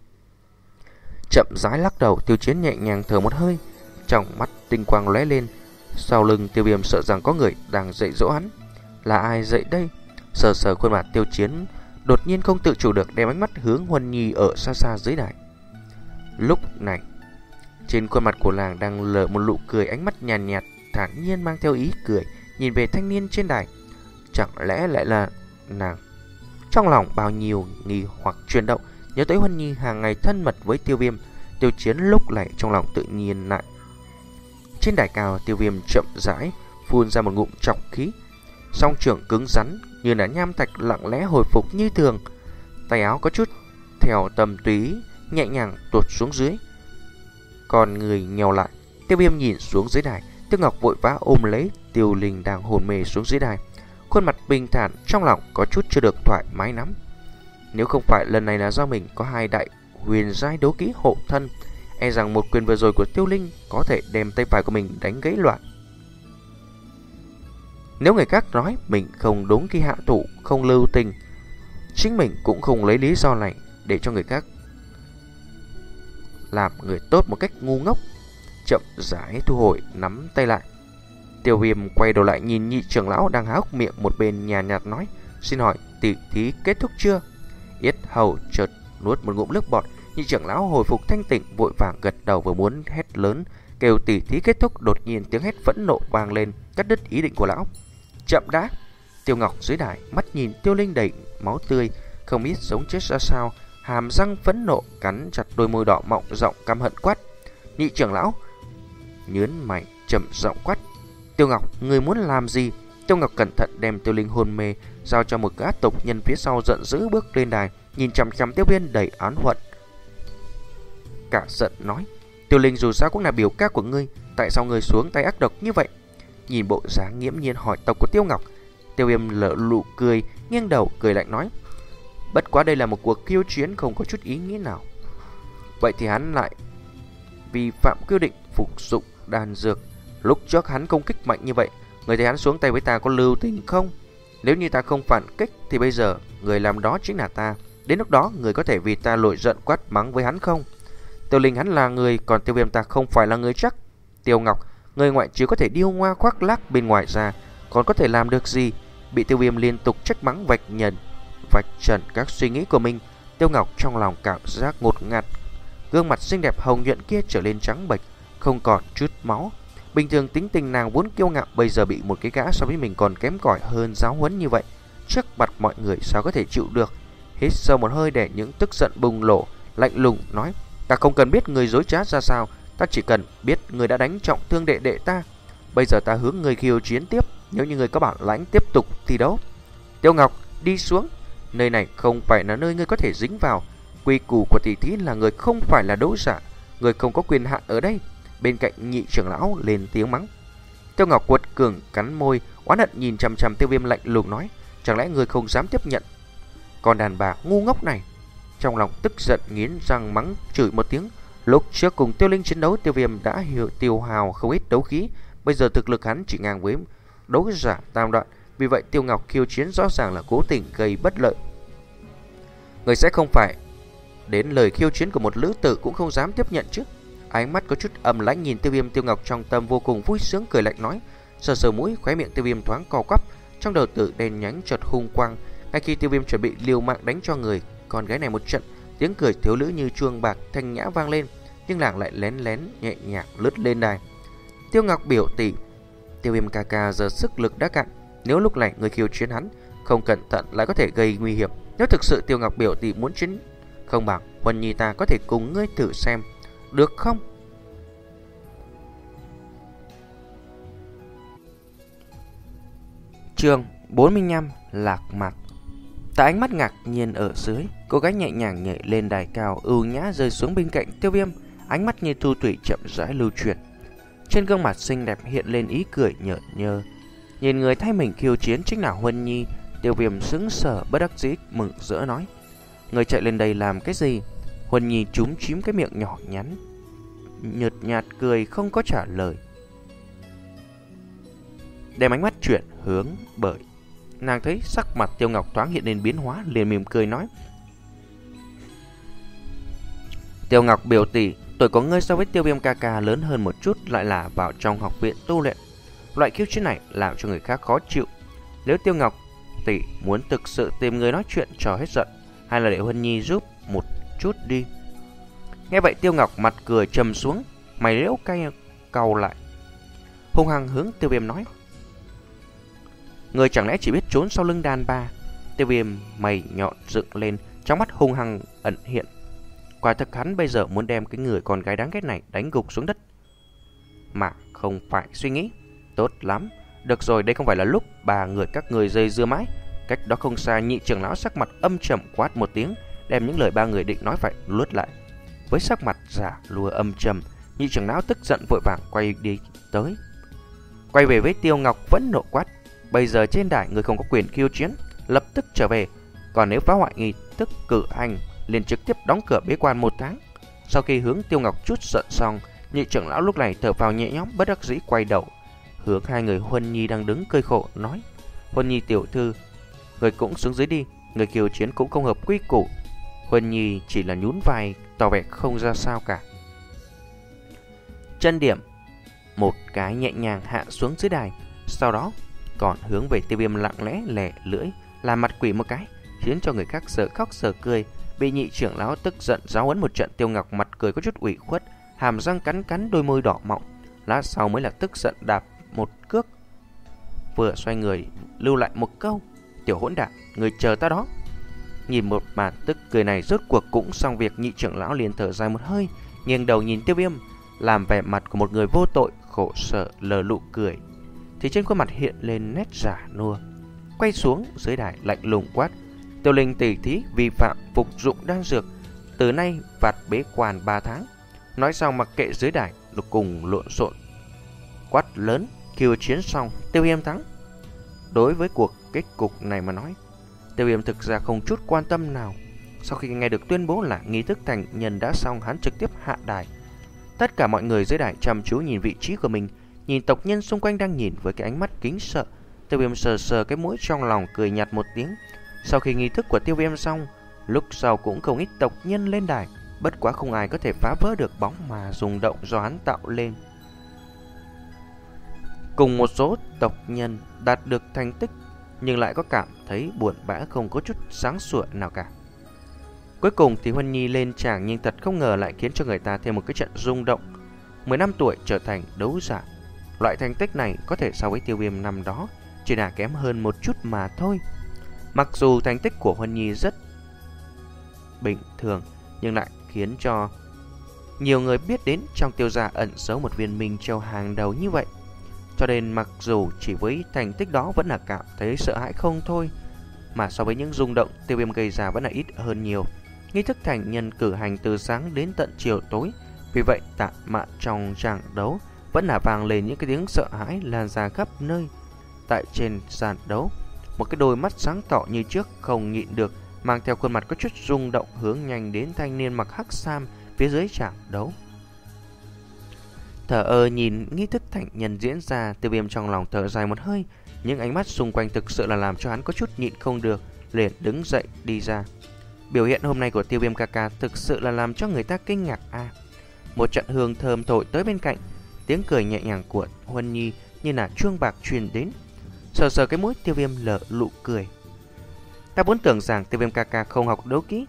Chậm rãi lắc đầu, Tiêu Chiến nhẹ nhàng thở một hơi, trong mắt tinh quang lóe lên. Sau lưng Tiêu Viêm sợ rằng có người đang dạy dỗ hắn. Là ai dạy đây? Sờ sờ khuôn mặt Tiêu Chiến, đột nhiên không tự chủ được đem ánh mắt hướng Huân Nhi ở xa xa dưới đài. Lúc này, trên khuôn mặt của nàng đang lờ một nụ cười, ánh mắt nhàn nhạt, nhạt, thản nhiên mang theo ý cười, nhìn về thanh niên trên đài. Chẳng lẽ lại là nàng? Trong lòng bao nhiêu nghi hoặc chuyển động, nhớ tới Huân Nhi hàng ngày thân mật với Tiêu Viêm, Tiêu Chiến lúc này trong lòng tự nhiên lại. Trên đài cao, Tiêu Viêm chậm rãi phun ra một ngụm trọng khí, song trưởng cứng rắn như là nham thạch lặng lẽ hồi phục như thường. Tay áo có chút theo tầm túy nhẹ nhàng tuột xuống dưới, còn người nhèo lại. Tiêu Viêm nhìn xuống dưới đài, Tiêu Ngọc vội vã ôm lấy Tiêu Linh đang hồn mê xuống dưới đài, khuôn mặt bình thản, trong lòng có chút chưa được thoải mái lắm. Nếu không phải lần này là do mình có hai đại huyền giai đấu kỹ hộ thân. E rằng một quyền vừa rồi của Tiêu Linh có thể đem tay phải của mình đánh gãy loạn. Nếu người khác nói mình không đúng khi hạ thủ, không lưu tình, chính mình cũng không lấy lý do này để cho người khác làm người tốt một cách ngu ngốc. Chậm rãi thu hồi nắm tay lại. Tiêu Viêm quay đầu lại nhìn nhị trưởng lão đang há hốc miệng một bên, nhàn nhạt nói: "Xin hỏi tỷ thí kết thúc chưa?" Yết hầu chợt nuốt một ngụm nước bọt. Nhị trưởng lão hồi phục thanh tỉnh, vội vàng gật đầu, vừa muốn hét lớn kêu tỷ thí kết thúc, đột nhiên tiếng hét phẫn nộ vang lên, cắt đứt ý định của lão. "Chậm đã!" Tiêu Ngọc dưới đài mắt nhìn Tiêu Linh đầy máu tươi, không biết sống chết ra sao, hàm răng phẫn nộ cắn chặt đôi môi đỏ mọng, giọng căm hận quát. Nhị trưởng lão nhướng mày trầm giọng quát: "Tiêu Ngọc, người muốn làm gì?" Tiêu Ngọc cẩn thận đem Tiêu Linh hôn mê giao cho một gã tộc nhân phía sau, giận dữ bước lên đài, nhìn chằm chằm Tiêu Viêm đầy oán hận. Cả giận nói: "Tiêu Linh dù sao cũng là biểu ca của ngươi, tại sao ngươi xuống tay ác độc như vậy?" Nhìn bộ dáng nghiễm nhiên hỏi tộc của Tiêu Ngọc, Tiêu Viêm lỡ lụ cười, nghiêng đầu cười lạnh nói: "Bất quá đây là một cuộc khiêu chiến, không có chút ý nghĩa nào." Vậy thì hắn lại vi phạm quy định phục dụng đan dược. Lúc trước hắn công kích mạnh như vậy, người thấy hắn xuống tay với ta có lưu tình không? Nếu như ta không phản kích thì bây giờ người làm đó chính là ta. Đến lúc đó người có thể vì ta nổi giận quát mắng với hắn không? Tiêu Linh hắn là người, còn Tiêu Viêm ta không phải là người chắc. Tiêu Ngọc, người ngoại trừ có thể điêu ngoa khoác lác bên ngoài ra, còn có thể làm được gì? Bị Tiêu Viêm liên tục trách mắng vạch nhần vạch trần các suy nghĩ của mình, Tiêu Ngọc trong lòng cảm giác ngột ngạt. Gương mặt xinh đẹp hồng nhuận kia trở lên trắng bệch, không còn chút máu. Bình thường tính tình nàng vốn kiêu ngạo, bây giờ bị một cái gã so với mình còn kém cỏi hơn giáo huấn như vậy, trước mặt mọi người sao có thể chịu được. Hít sâu một hơi để những tức giận bùng nổ, lạnh lùng nói: "Ta không cần biết người dối trá ra sao, ta chỉ cần biết người đã đánh trọng thương đệ đệ ta. Bây giờ ta hướng người khiêu chiến tiếp, nếu như người có bản lãnh tiếp tục thi đấu. Tiêu Ngọc, đi xuống. Nơi này không phải là nơi ngươi có thể dính vào. Quy củ của tỷ thí là người không phải là đấu giả, người không có quyền hạn ở đây." Bên cạnh nhị trưởng lão lên tiếng mắng. Tiêu Ngọc quật cường cắn môi, oán hận nhìn chằm chằm Tiêu Viêm lạnh lùng nói: "Chẳng lẽ người không dám tiếp nhận con đàn bà ngu ngốc này?" Trong lòng tức giận nghiến răng mắng chửi một tiếng. Lúc trước cùng Tiêu Linh chiến đấu, Tiêu Viêm đã hiểu tiêu hào không ít đấu khí, bây giờ thực lực hắn chỉ ngang với đấu giả tam đoạn, vì vậy Tiêu Ngọc khiêu chiến rõ ràng là cố tình gây bất lợi. Người sẽ không phải đến lời khiêu chiến của một lữ tử cũng không dám tiếp nhận chứ? Ánh mắt có chút âm lãnh nhìn Tiêu Viêm, Tiêu Ngọc trong tâm vô cùng vui sướng cười lạnh nói, sờ sờ mũi, khóe miệng Tiêu Viêm thoáng co quắp, trong đầu tử đèn nhánh chợt hung quang. Ngay khi Tiêu Viêm chuẩn bị liều mạng đánh cho người con gái này một trận, tiếng cười thiếu nữ như chuông bạc thanh nhã vang lên, nhưng nàng lại lén lén nhẹ nhàng lướt lên đài. Tiêu Ngọc biểu tỷ, Tiêu Viêm ca ca giờ sức lực đã cạn, nếu lúc này người khiêu chiến hắn không cẩn thận lại có thể gây nguy hiểm. Nếu thực sự Tiêu Ngọc biểu tỷ muốn chiến, không bằng Huân Nhi ta có thể cùng ngươi thử xem, được không? Chương bốn mươi lăm, Lạc Mặt. Tại ánh mắt ngạc nhiên ở dưới, cô gái nhẹ nhàng nhảy lên đài cao, ưu nhã rơi xuống bên cạnh Tiêu Viêm, ánh mắt như thu thủy chậm rãi lưu chuyển. Trên gương mặt xinh đẹp hiện lên ý cười nhợt nhơ. Nhìn người thay mình khiêu chiến chính là Huân Nhi, Tiêu Viêm sững sờ bất đắc dĩ mừng rỡ nói, người chạy lên đây làm cái gì? Huân Nhi chúm chím cái miệng nhỏ nhắn, nhợt nhạt cười không có trả lời, đem ánh mắt chuyển hướng bởi nàng thấy sắc mặt Tiêu Ngọc thoáng hiện lên biến hóa, liền mỉm cười nói, Tiêu Ngọc biểu tỷ, tuổi của ngươi so với Tiêu Viêm ca ca lớn hơn một chút, lại là vào trong học viện tu luyện, loại khiêu chiến này làm cho người khác khó chịu. Nếu Tiêu Ngọc tỷ muốn thực sự tìm người nói chuyện cho hết giận, hay là để Huân Nhi giúp một chút đi. Nghe vậy Tiêu Ngọc mặt cười trầm xuống, mày liễu cay cau lại, hung hăng hướng Tiêu Viêm nói, người chẳng lẽ chỉ biết trốn sau lưng đàn bà? Tiêu Viêm mày nhọn dựng lên, trong mắt hung hăng ẩn hiện. Quả thực hắn bây giờ muốn đem cái người con gái đáng ghét này đánh gục xuống đất, mà không phải suy nghĩ. Tốt lắm, được rồi, đây không phải là lúc ba người các người dây dưa mãi. Cách đó không xa, nhị trưởng lão sắc mặt âm trầm quát một tiếng, đem những lời ba người định nói phải luốt lại. Với sắc mặt giả lùa âm trầm, nhị trưởng lão tức giận vội vàng quay đi tới, quay về với Tiêu Ngọc vẫn nộ quát, bây giờ trên đài người không có quyền khiêu chiến, lập tức trở về, còn nếu phá hoại nghi thức cử hành liền trực tiếp đóng cửa bế quan một tháng. Sau khi hướng Tiêu Ngọc chút giận xong, nhị trưởng lão lúc này thở vào nhẹ nhõm, bất đắc dĩ quay đầu hướng hai người Huân Nhi đang đứng cười khổ nói: Huân Nhi tiểu thư, người cũng xuống dưới đi, người kiều chiến cũng không hợp quy củ. Huân Nhi chỉ là nhún vai tỏ vẻ không ra sao cả. Chân điểm một cái nhẹ nhàng hạ xuống dưới đài, sau đó còn hướng về Tiêu Viêm lặng lẽ lẻ lưỡi làm mặt quỷ một cái, khiến cho người khác sợ khóc sợ cười. Bị nhị trưởng lão tức giận giáo huấn một trận, Tiêu Ngọc mặt cười có chút ủy khuất, hàm răng cắn cắn đôi môi đỏ mọng. Lát sau mới là tức giận đạp một cước, vừa xoay người lưu lại một câu: Tiểu hỗn đản, người chờ ta đó. Nhìn một màn tức cười này rốt cuộc cũng xong việc, nhị trưởng lão liền thở dài một hơi, nghiêng đầu nhìn Tiêu Viêm, làm vẻ mặt của một người vô tội, khổ sở lờ lụ cười, thì trên khuôn mặt hiện lên nét giả nua. Quay xuống dưới đài lạnh lùng quát: Tiêu Linh tỷ thí vi phạm phục dụng đan dược, từ nay phạt bế quan ba tháng. Nói xong mặc kệ dưới đài cùng lộn xộn quát lớn. Kiều chiến xong, Tiêu Viêm thắng. Đối với cuộc kết cục này mà nói, Tiêu Viêm thực ra không chút quan tâm nào. Sau khi nghe được tuyên bố là nghi thức thành nhân đã xong, hắn trực tiếp hạ đài. Tất cả mọi người dưới đài chăm chú nhìn vị trí của mình, nhìn tộc nhân xung quanh đang nhìn với cái ánh mắt kính sợ. Tiêu Viêm sờ sờ cái mũi trong lòng cười nhạt một tiếng. Sau khi nghi thức của Tiêu Viêm xong, lúc sau cũng không ít tộc nhân lên đài, bất quá không ai có thể phá vỡ được bóng mà rung động do hắn tạo lên. Cùng một số tộc nhân đạt được thành tích, nhưng lại có cảm thấy buồn bã, không có chút sáng sủa nào cả. Cuối cùng thì Huân Nhi lên tràng, nhưng thật không ngờ lại khiến cho người ta thêm một cái trận rung động. mười năm tuổi trở thành đấu giả, loại thành tích này có thể so với Tiêu Viêm năm đó chỉ là kém hơn một chút mà thôi. Mặc dù thành tích của Huân Nhi rất bình thường, nhưng lại khiến cho nhiều người biết đến trong Tiêu gia ẩn giấu một viên minh châu hàng đầu như vậy. Cho nên mặc dù chỉ với thành tích đó vẫn là cảm thấy sợ hãi không thôi, mà so với những rung động Tiêu Viêm gây ra vẫn là ít hơn nhiều. Nghi thức thành nhân cử hành từ sáng đến tận chiều tối, vì vậy tạm mạn trong trận đấu vẫn là vang lên những cái tiếng sợ hãi lan ra khắp nơi. Tại trên sàn đấu, một cái đôi mắt sáng tỏ như trước không nhịn được, mang theo khuôn mặt có chút rung động, hướng nhanh đến thanh niên mặc hắc sam phía dưới trận đấu. Thở ơ nhìn nghi thức thành nhân diễn ra, Tiêu Viêm trong lòng thở dài một hơi. Những ánh mắt xung quanh thực sự là làm cho hắn có chút nhịn không được, liền đứng dậy đi ra. Biểu hiện hôm nay của Tiêu Viêm ca ca thực sự là làm cho người ta kinh ngạc a. À, một trận hương thơm thổi tới bên cạnh, tiếng cười nhẹ nhàng của Huân Nhi như là chuông bạc truyền đến. Sờ sờ cái mũi, Tiêu Viêm lở lụ cười. Ta vốn tưởng rằng Tiêu Viêm ca ca không học đấu kỹ,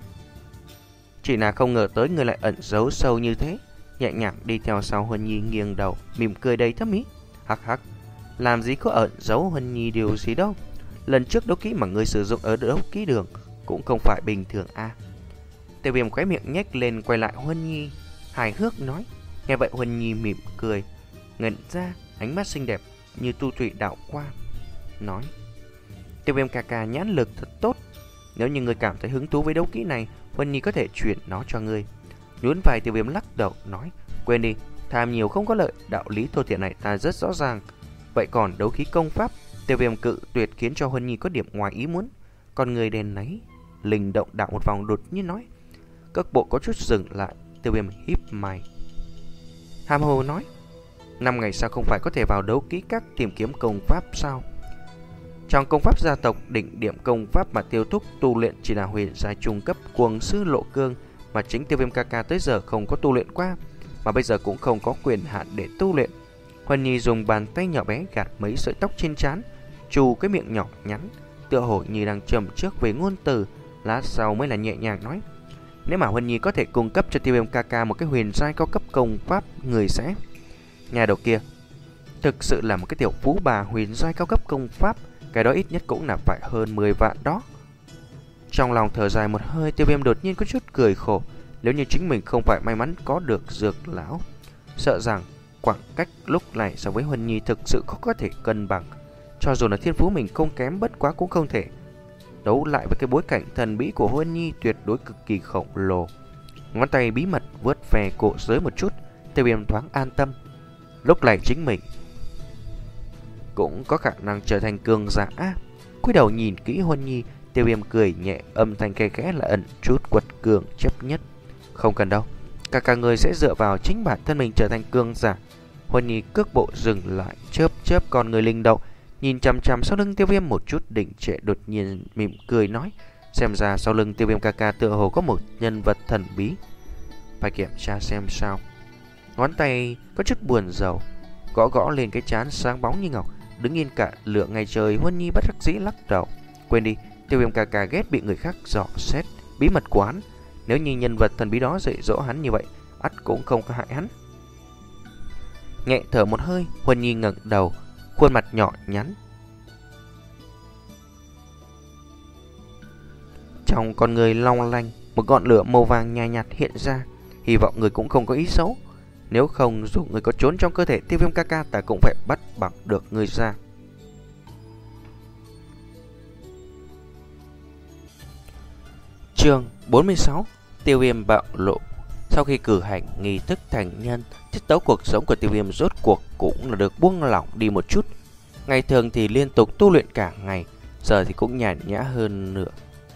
chỉ là không ngờ tới người lại ẩn giấu sâu như thế. Nhẹ nhàng đi theo sau Huân Nhi, nghiêng đầu mỉm cười đầy thâm ý. Hắc hắc, làm gì có ẩn giấu Huân Nhi điều gì đâu. Lần trước đấu kỹ mà ngươi sử dụng ở đấu kỹ đường cũng không phải bình thường a. À, Tiêu Viêm khóe miệng nhếch lên, quay lại Huân Nhi hài hước nói. Nghe vậy Huân Nhi mỉm cười, ngẩn ra, ánh mắt xinh đẹp như tu thủy đạo qua, nói: Tiêu Viêm ca ca nhãn lực thật tốt, nếu như ngươi cảm thấy hứng thú với đấu kỹ này, Huân Nhi có thể chuyển nó cho ngươi. Nhún vai, Tiêu Viêm lắc đầu nói: Quên đi, tham nhiều không có lợi, đạo lý thô thiện này ta rất rõ ràng. Vậy còn đấu khí công pháp? Tiêu Viêm cự tuyệt, khiến cho Huân Nhi có điểm ngoài ý muốn. Con người đèn náy linh động đảo một vòng, đột nhiên nói. Cước bộ có chút dừng lại, Tiêu Viêm híp mày hàm hồ nói: Năm ngày sau không phải có thể vào đấu kỹ các tìm kiếm công pháp sao? Trong công pháp gia tộc, đỉnh điểm công pháp mà Tiêu thúc tu luyện chỉ là huyền giai trung cấp cuồng sư lộ cương, mà chính Tiêu Viêm ca ca tới giờ không có tu luyện qua, mà bây giờ cũng không có quyền hạn để tu luyện. Huân Nhi dùng bàn tay nhỏ bé gạt mấy sợi tóc trên trán, trù cái miệng nhỏ nhắn, tựa hồ như đang trầm trước về ngôn từ. Lát sau mới là nhẹ nhàng nói: Nếu mà Huân Nhi có thể cung cấp cho Tiêu Viêm ca ca một cái huyền giai cao cấp công pháp, người sẽ... Nhà đầu kia thực sự là một cái tiểu phú bà, huyền giai cao cấp công pháp, cái đó ít nhất cũng là phải hơn mười vạn đó. Trong lòng thở dài một hơi, Tiêu Viêm đột nhiên có chút cười khổ. Nếu như chính mình không phải may mắn có được dược lão, sợ rằng khoảng cách lúc này so với Huân Nhi thực sự khó có thể cân bằng. Cho dù là thiên phú mình không kém, bất quá cũng không thể đấu lại với cái bối cảnh thần bí của Huân Nhi tuyệt đối cực kỳ khổng lồ. Ngón tay bí mật vuốt về cổ dưới một chút, Tiêu Viêm thoáng an tâm. Lúc này chính mình cũng có khả năng trở thành cường giả. Cúi đầu nhìn kỹ Huân Nhi, Tiêu Viêm cười nhẹ, âm thanh khe khẽ là ẩn chút quật cường chấp nhất. Không cần đâu, cả cả người sẽ dựa vào chính bản thân mình trở thành cường giả. Huân Nhi cước bộ dừng lại, chớp chớp con người linh động, nhìn chằm chằm sau lưng Tiêu Viêm một chút định trệ, đột nhiên mỉm cười nói: xem ra sau lưng Tiêu Viêm ca ca tựa hồ có một nhân vật thần bí, phải kiểm tra xem sao. Ngón tay có chút buồn rầu, gõ gõ lên cái trán sáng bóng như ngọc. Đứng yên cả lượng ngày trời, Huân Nhi bất đắc dĩ lắc đầu. Quên đi, Tiêu Viêm ca ca ghét bị người khác dò xét bí mật của hắn. Nếu như nhân vật thần bí đó dạy dỗ hắn như vậy, ắt cũng không có hại hắn. Nhẹ thở một hơi, Huân Nhi ngẩng đầu, khuôn mặt nhỏ nhắn. Trong con người long lanh, một ngọn lửa màu vàng nhạt nhạt hiện ra. Hy vọng người cũng không có ý xấu. Nếu không, dù người có trốn trong cơ thể Tiêu Viêm ca ca, ta cũng phải bắt bằng được người ra. Chương bốn mươi sáu. Tiêu Viêm bạo lộ. Sau khi cử hành nghi thức thành nhân, tiết tấu cuộc sống của Tiêu Viêm rốt cuộc cũng là được buông lỏng đi một chút. Ngày thường thì liên tục tu luyện cả ngày, giờ thì cũng nhàn nhã hơn nữa.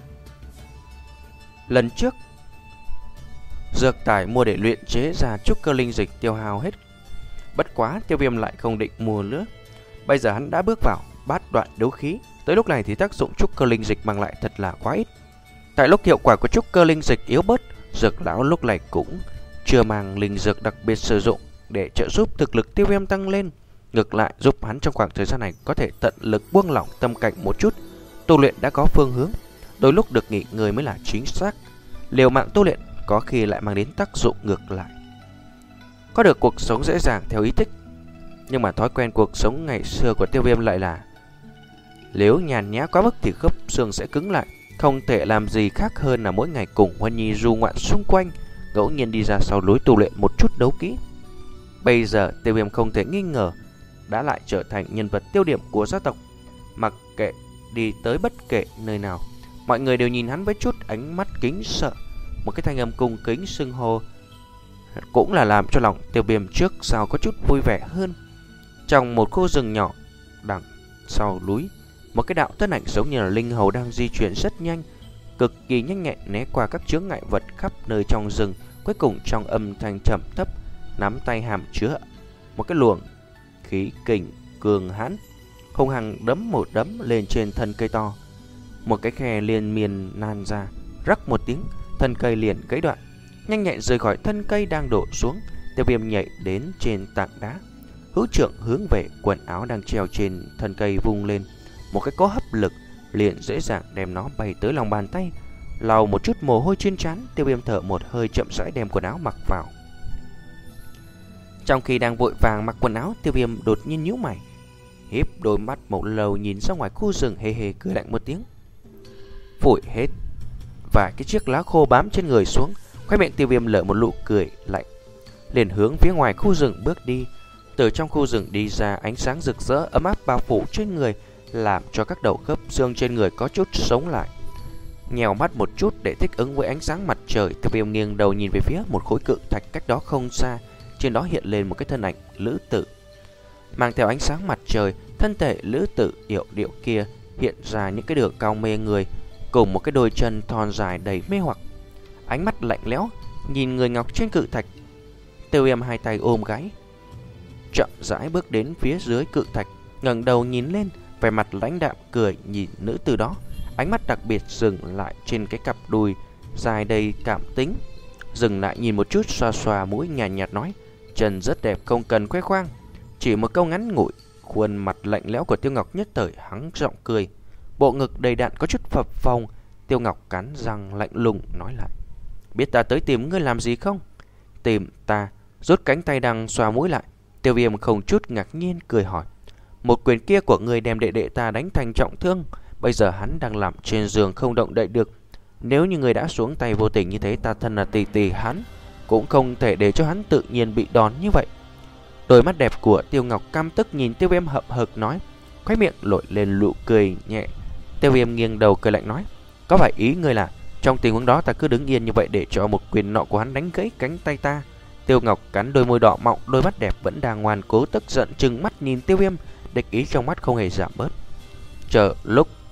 Lần trước, dược tài mua để luyện chế ra trúc cơ linh dịch tiêu hao hết. Bất quá Tiêu Viêm lại không định mua nữa. Bây giờ hắn đã bước vào bát đoạn đấu khí. Tới lúc này thì tác dụng trúc cơ linh dịch mang lại thật là quá ít. Tại lúc hiệu quả của trúc cơ linh dịch yếu bớt, dược lão lúc này cũng chưa mang linh dược đặc biệt sử dụng để trợ giúp thực lực Tiêu Viêm tăng lên. Ngược lại giúp hắn trong khoảng thời gian này có thể tận lực buông lỏng tâm cảnh một chút. Tu luyện đã có phương hướng, đôi lúc được nghỉ ngơi mới là chính xác. Liều mạng tu luyện có khi lại mang đến tác dụng ngược lại. Có được cuộc sống dễ dàng theo ý thích, nhưng mà thói quen cuộc sống ngày xưa của Tiêu Viêm lại là nếu nhàn nhã quá mức thì khớp xương sẽ cứng lại. Không thể làm gì khác hơn là mỗi ngày cùng Huân Nhi du ngoạn xung quanh, ngẫu nhiên đi ra sau lối tu luyện một chút đấu kỹ. Bây giờ Tiêu Viêm không thể nghi ngờ đã lại trở thành nhân vật tiêu điểm của gia tộc. Mặc kệ đi tới bất kể nơi nào, mọi người đều nhìn hắn với chút ánh mắt kính sợ. Một cái thanh âm cung kính xưng hô cũng là làm cho lòng Tiêu Viêm trước sau có chút vui vẻ hơn. Trong một khu rừng nhỏ đằng sau núi, một cái đạo thân ảnh giống như là linh hầu đang di chuyển rất nhanh, cực kỳ nhanh nhẹn né qua các chướng ngại vật khắp nơi trong rừng. Cuối cùng trong âm thanh trầm thấp, nắm tay hàm chứa một cái luồng khí kình cường hãn, hung hăng đấm một đấm lên trên thân cây to. Một cái khe liên miên nan ra, rắc một tiếng, thân cây liền gãy đoạn. Nhanh nhẹn rời khỏi thân cây đang đổ xuống, Tiêu Viêm nhảy đến trên tảng đá, hữu trưởng hướng về quần áo đang treo trên thân cây vung lên. Một cái cỗ hấp lực liền dễ dàng đem nó bay tới lòng bàn tay. Lau một chút mồ hôi trên trán, Tiêu Viêm thở một hơi chậm rãi đem quần áo mặc vào. Trong khi đang vội vàng mặc quần áo, Tiêu Viêm đột nhiên nhíu mày, híp đôi mắt màu lầu nhìn ra ngoài khu rừng, hề hề cười lạnh một tiếng, phủi hết và cái chiếc lá khô bám trên người xuống. Khóe miệng Tiêu Viêm lở một nụ cười lạnh, liền hướng phía ngoài khu rừng bước đi. Từ trong khu rừng đi ra, ánh sáng rực rỡ ấm áp bao phủ trên người, làm cho các đầu khớp xương trên người có chút sống lại. Nhèo mắt một chút để thích ứng với ánh sáng mặt trời, Tiêu Viêm nghiêng đầu nhìn về phía một khối cự thạch cách đó không xa. Trên đó hiện lên một cái thân ảnh lữ tử, mang theo ánh sáng mặt trời. Thân thể lữ tử yểu điệu kia hiện ra những cái đường cong mê người, cùng một cái đôi chân thon dài đầy mê hoặc. Ánh mắt lạnh lẽo nhìn người ngọc trên cự thạch. Tiêu Viêm hai tay ôm gáy, chậm rãi bước đến phía dưới cự thạch, ngẩng đầu nhìn lên, vẻ mặt lãnh đạm cười nhìn nữ tử đó. Ánh mắt đặc biệt dừng lại trên cái cặp đùi dài đầy cảm tính, dừng lại nhìn một chút, xoa xoa mũi, nhàn nhạt, nhạt nói: chân rất đẹp, không cần khoe khoang. Chỉ một câu ngắn ngủi, khuôn mặt lạnh lẽo của Tiêu Ngọc nhất thời hắng giọng cười, bộ ngực đầy đặn có chút phập phồng. Tiêu Ngọc cắn răng lạnh lùng nói lại: biết ta tới tìm ngươi làm gì không? Tìm ta? Rút cánh tay đang xoa mũi lại, Tiêu Viêm không chút ngạc nhiên cười hỏi: một quyền kia của ngươi đem đệ đệ ta đánh thành trọng thương, bây giờ hắn đang nằm trên giường không động đậy được. Nếu như ngươi đã xuống tay vô tình như thế, ta thân là tỷ tỷ hắn, cũng không thể để cho hắn tự nhiên bị đòn như vậy. Đôi mắt đẹp của Tiêu Ngọc căm tức nhìn Tiêu Viêm hậm hực nói, khóe miệng lội lên nụ cười nhẹ. Tiêu Viêm nghiêng đầu cười lạnh nói: có phải ý ngươi là trong tình huống đó ta cứ đứng yên như vậy để cho một quyền nọ của hắn đánh gãy cánh tay ta? Tiêu Ngọc cắn đôi môi đỏ mọng, đôi mắt đẹp vẫn đang ngoan cố tức giận trừng mắt nhìn Tiêu Viêm, địch ý trong mắt không hề giảm bớt. Chờ lúc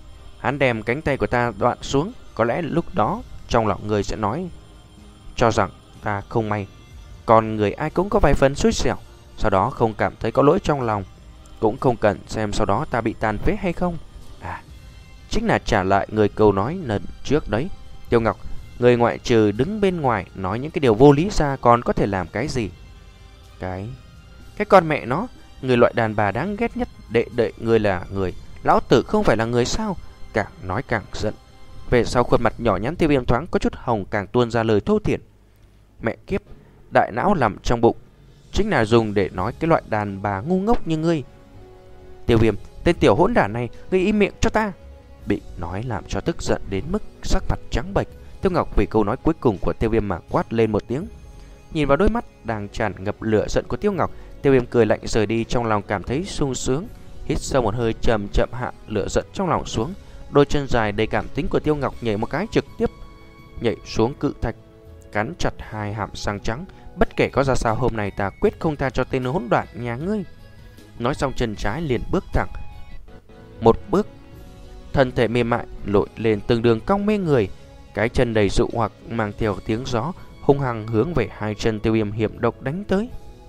Hắn đem cánh tay của ta đoạn xuống, có lẽ lúc đó trong lòng người sẽ nói cho rằng ta không may. Còn người ai cũng có vài phần xui xẻo, sau đó không cảm thấy có lỗi trong lòng, cũng không cần xem sau đó ta bị tàn phế hay không. À, chính là trả lại người câu nói lần trước đấy. Tiêu Ngọc, người ngoại trừ đứng bên ngoài nói những cái điều vô lý ra còn có thể làm cái gì? Cái... Cái con mẹ nó, người loại đàn bà đáng ghét nhất, đệ đệ người là người, lão tử không phải là người sao? Càng nói càng giận. Về sau khuôn mặt nhỏ nhắn Tiêu Viêm thoáng có chút hồng, càng tuôn ra lời thô thiển. Mẹ kiếp, đại não nằm trong bụng chính là dùng để nói cái loại đàn bà ngu ngốc như ngươi. Tiêu Viêm, tên tiểu hỗn đản này, ngươi im miệng cho ta. Bị nói làm cho tức giận đến mức sắc mặt trắng bệch, Tiêu Ngọc vì câu nói cuối cùng của Tiêu Viêm mà quát lên một tiếng. Nhìn vào đôi mắt đang tràn ngập lửa giận của Tiêu Ngọc, Tiêu Viêm cười lạnh rời đi, trong lòng cảm thấy sung sướng. Hít sâu một hơi, chậm chậm hạ lửa giận trong lòng xuống. Đôi chân dài đầy cảm tính của Tiêu Ngọc nhảy một cái trực tiếp nhảy xuống cự thạch, cắn chặt hai hàm răng trắng. Bất kể có ra sao, hôm nay ta quyết không tha cho tên hỗn đản nhà ngươi. Nói xong chân trái liền bước thẳng một bước, thân thể mềm mại lội lên từng đường cong mê người, cái chân đầy dụ hoặc mang theo tiếng gió hung hăng hướng về hai chân Tiêu Viêm hiểm độc đánh tới.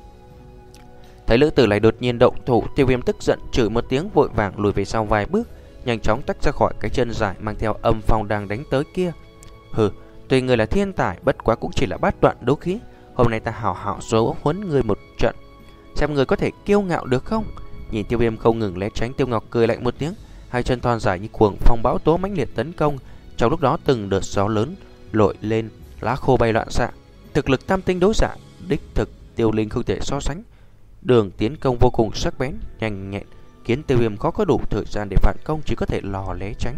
Thấy lữ tử này đột nhiên động thủ, Tiêu Viêm tức giận chửi một tiếng, vội vàng lùi về sau vài bước, nhanh chóng tách ra khỏi cái chân dài mang theo âm phong đang đánh tới kia. Hừ, tuy người là thiên tài, bất quá cũng chỉ là bát đoạn đấu khí. Hôm nay ta hảo hảo dỗ huấn người một trận, xem người có thể kiêu ngạo được không. Nhìn Tiêu Viêm không ngừng né tránh, Tiêu Ngọc cười lạnh một tiếng, hai chân thon dài như cuồng phong bão tố mãnh liệt tấn công. Trong lúc đó từng đợt gió lớn lội lên, lá khô bay loạn xạ. Thực lực tam tinh đối giả đích thực Tiêu Linh không thể so sánh. Đường tiến công vô cùng sắc bén, nhanh nhẹn, khiến Tiêu Viêm khó có đủ thời gian để phản công, chỉ có thể lò né tránh.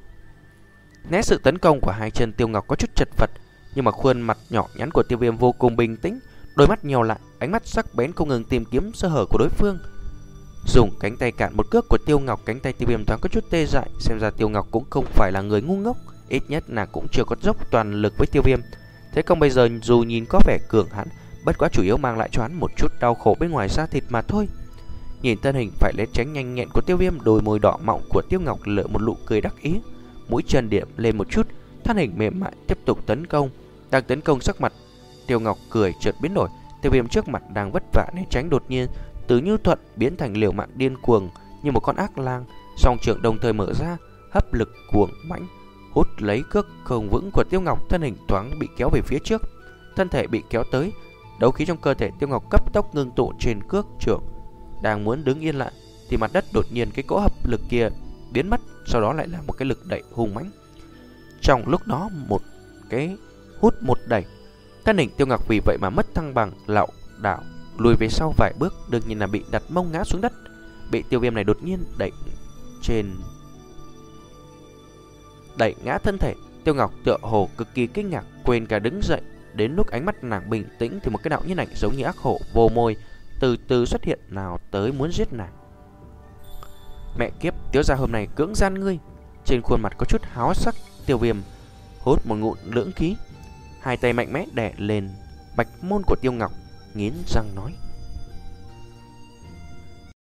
Né sự tấn công của hai chân Tiêu Ngọc có chút chật vật, nhưng mà khuôn mặt nhỏ nhắn của Tiêu Viêm vô cùng bình tĩnh, đôi mắt nheo lại, ánh mắt sắc bén không ngừng tìm kiếm sơ hở của đối phương. Dùng cánh tay cản một cước của Tiêu Ngọc, cánh tay Tiêu Viêm thoáng có chút tê dại, xem ra Tiêu Ngọc cũng không phải là người ngu ngốc, ít nhất là cũng chưa có dốc toàn lực với Tiêu Viêm. Thế công bây giờ dù nhìn có vẻ cường hãn, bất quá chủ yếu mang lại cho hắn một chút đau khổ bên ngoài da thịt mà thôi. Nhìn thân hình phải né tránh nhanh nhẹn của Tiêu Viêm, đôi môi đỏ mọng của Tiêu Ngọc lở một nụ cười đắc ý, mũi chân điểm lên một chút, thân hình mềm mại tiếp tục tấn công. Đang tấn công, sắc mặt Tiêu Ngọc cười chợt biến đổi. Tiêu Viêm trước mặt đang vất vả né tránh, đột nhiên từ như thuận biến thành liều mạng điên cuồng như một con ác lang, song trường đồng thời mở ra, hấp lực cuồng mãnh hút lấy cước không vững của Tiêu Ngọc, thân hình thoáng bị kéo về phía trước, thân thể bị kéo tới. Đấu khí trong cơ thể Tiêu Ngọc cấp tốc ngưng tụ trên cước trưởng, đang muốn đứng yên lại thì mặt đất đột nhiên cái cỗ hấp lực kia biến mất, sau đó lại là một cái lực đẩy hung mãnh. Trong lúc đó một cái hút một đẩy, thân hình Tiêu Ngọc vì vậy mà mất thăng bằng, lảo đảo lùi về sau vài bước, đương nhiên là bị đặt mông ngã xuống đất. Bị Tiêu Viêm này đột nhiên đẩy trên đẩy ngã thân thể, Tiêu Ngọc tựa hồ cực kỳ kinh ngạc, quên cả đứng dậy. Đến lúc ánh mắt nàng bình tĩnh thì một cái đạo nhân ảnh giống như ác hổ vô môi từ từ xuất hiện, nào tới muốn giết nàng. Mẹ kiếp, Tiếu gia hôm nay cưỡng gian ngươi. Trên khuôn mặt có chút háo sắc, Tiêu Viêm hốt một ngụm lưỡng khí, hai tay mạnh mẽ đè lên bạch môn của Tiêu Ngọc, nghiến răng nói: